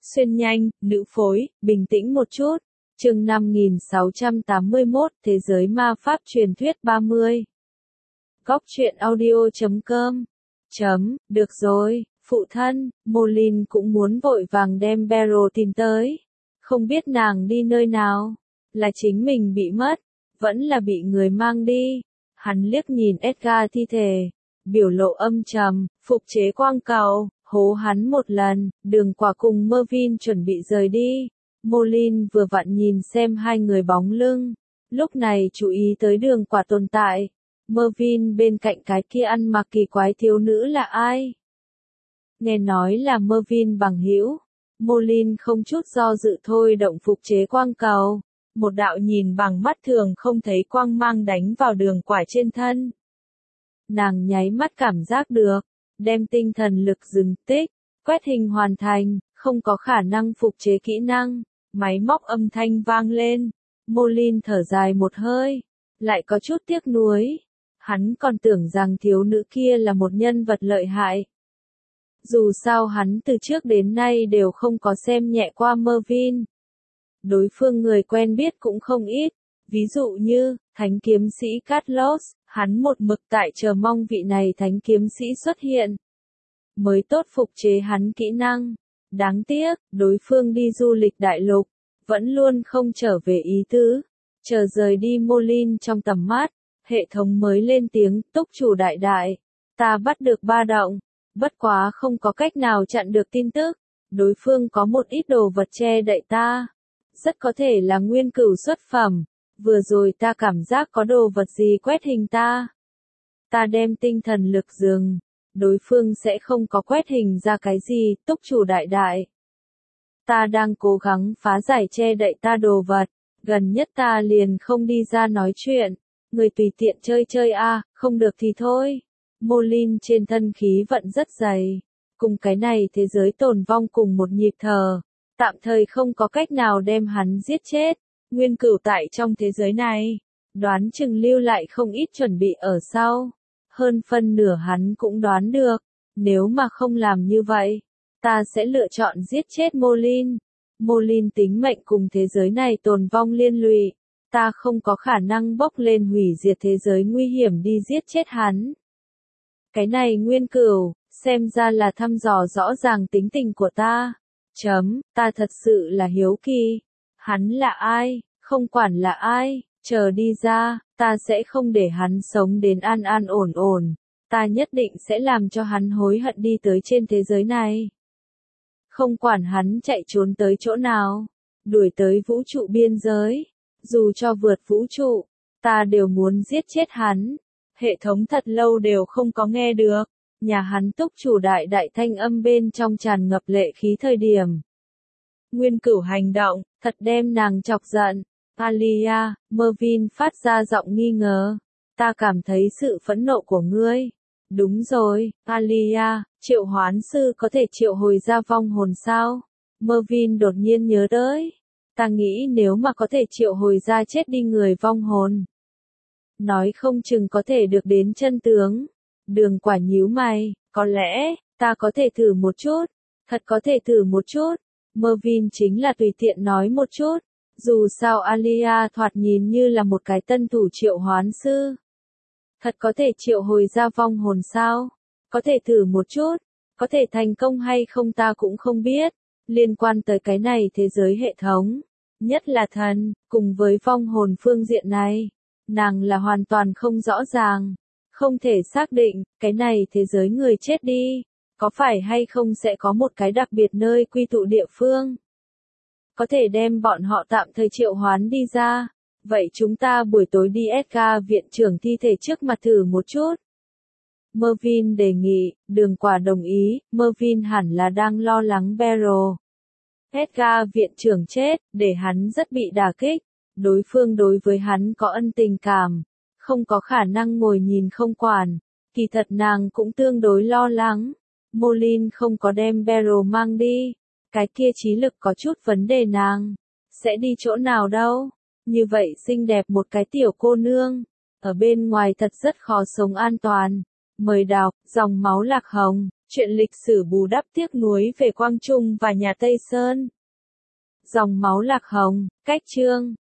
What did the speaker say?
Xuyên nhanh, nữ phối, bình tĩnh một chút. Chương 5681, Thế giới ma pháp truyền thuyết 30. Góc truyện audio.com. Được rồi, phụ thân, Molin cũng muốn vội vàng đem Beryl tìm tới. Không biết nàng đi nơi nào, là chính mình bị mất, vẫn là bị người mang đi. Hắn liếc nhìn Edgar thi thể, biểu lộ âm trầm, phục chế quang cầu, hố hắn một lần, Đường Quả cùng Mervyn chuẩn bị rời đi. Molin vừa vặn nhìn xem hai người bóng lưng, lúc này chú ý tới Đường Quả tồn tại. Mervyn bên cạnh cái kia ăn mặc kỳ quái thiếu nữ là ai? Nghe nói là Mervyn bằng hữu. Molin không chút do dự thôi động phục chế quang cầu. Một đạo nhìn bằng mắt thường không thấy quang mang đánh vào Đường Quả trên thân. Nàng nháy mắt cảm giác được, đem tinh thần lực dừng tích, quét hình hoàn thành, không có khả năng phục chế kỹ năng. Máy móc âm thanh vang lên. Molin thở dài một hơi, lại có chút tiếc nuối. Hắn còn tưởng rằng thiếu nữ kia là một nhân vật lợi hại. Dù sao hắn từ trước đến nay đều không có xem nhẹ qua Mervyn. Đối phương người quen biết cũng không ít, ví dụ như, thánh kiếm sĩ Carlos, hắn một mực tại chờ mong vị này thánh kiếm sĩ xuất hiện. Mới tốt phục chế hắn kỹ năng. Đáng tiếc, đối phương đi du lịch đại lục, vẫn luôn không trở về ý tứ. Chờ rời đi Molin trong tầm mắt, hệ thống mới lên tiếng, túc chủ đại đại. Ta bắt được ba động, bất quá không có cách nào chặn được tin tức. Đối phương có một ít đồ vật che đậy ta. Rất có thể là nguyên cửu xuất phẩm. Vừa rồi ta cảm giác có đồ vật gì quét hình ta. Ta đem tinh thần lực dừng. Đối phương sẽ không có quét hình ra cái gì, túc chủ đại đại. Ta đang cố gắng phá giải che đậy ta đồ vật. Gần nhất ta liền không đi ra nói chuyện. Người tùy tiện chơi chơi a, không được thì thôi. Molin trên thân khí vận rất dày. Cùng cái này thế giới tồn vong cùng một nhịp thở. Tạm thời không có cách nào đem hắn giết chết. Nguyên cửu tại trong thế giới này. Đoán chừng lưu lại không ít chuẩn bị ở sau. Hơn phân nửa hắn cũng đoán được. Nếu mà không làm như vậy, ta sẽ lựa chọn giết chết Molin. Molin tính mệnh cùng thế giới này tồn vong liên lụy. Ta không có khả năng bốc lên hủy diệt thế giới nguy hiểm đi giết chết hắn. Cái này nguyên cửu, xem ra là thăm dò rõ ràng tính tình của ta. Ta thật sự là hiếu kỳ. Hắn là ai, không quản là ai, chờ đi ra, ta sẽ không để hắn sống đến an an ổn ổn. Ta nhất định sẽ làm cho hắn hối hận đi tới trên thế giới này. Không quản hắn chạy trốn tới chỗ nào, đuổi tới vũ trụ biên giới, dù cho vượt vũ trụ, ta đều muốn giết chết hắn. Hệ thống thật lâu đều không có nghe được, nhà hắn túc chủ đại đại thanh âm bên trong tràn ngập lệ khí thời điểm. Nguyên cửu hành động, thật đem nàng chọc giận. Alia, Mervyn phát ra giọng nghi ngờ. Ta cảm thấy sự phẫn nộ của ngươi. Đúng rồi, Alia, triệu hoán sư có thể triệu hồi ra vong hồn sao? Mervyn đột nhiên nhớ tới. Ta nghĩ nếu mà có thể triệu hồi ra chết đi người vong hồn, nói không chừng có thể được đến chân tướng. Đường Quả nhíu mày, có lẽ, ta có thể thử một chút. Thật có thể thử một chút. Mervyn chính là tùy tiện nói một chút. Dù sao Alia thoạt nhìn như là một cái tân thủ triệu hoán sư. Thật có thể triệu hồi ra vong hồn sao? Có thể thử một chút. Có thể thành công hay không ta cũng không biết. Liên quan tới cái này thế giới hệ thống. Nhất là thần, cùng với vong hồn phương diện này. Nàng là hoàn toàn không rõ ràng. Không thể xác định, cái này thế giới người chết đi. Có phải hay không sẽ có một cái đặc biệt nơi quy tụ địa phương. Có thể đem bọn họ tạm thời triệu hoán đi ra. Vậy chúng ta buổi tối đi Edgar viện trưởng thi thể trước mặt thử một chút. Mervyn đề nghị, Đường Quả đồng ý, Mervyn hẳn là đang lo lắng Beryl. Edgar viện trưởng chết, để hắn rất bị đả kích. Đối phương đối với hắn có ân tình cảm. Không có khả năng ngồi nhìn không quản. Kỳ thật nàng cũng tương đối lo lắng. Molin không có đem Beryl mang đi. Cái kia trí lực có chút vấn đề nàng. Sẽ đi chỗ nào đâu. Như vậy xinh đẹp một cái tiểu cô nương. Ở bên ngoài thật rất khó sống an toàn. Mời đọc, dòng máu lạc hồng, Chuyện lịch sử bù đắp tiếc nuối về Quang Trung và nhà Tây Sơn. Dòng máu Lạc Hồng, cách chương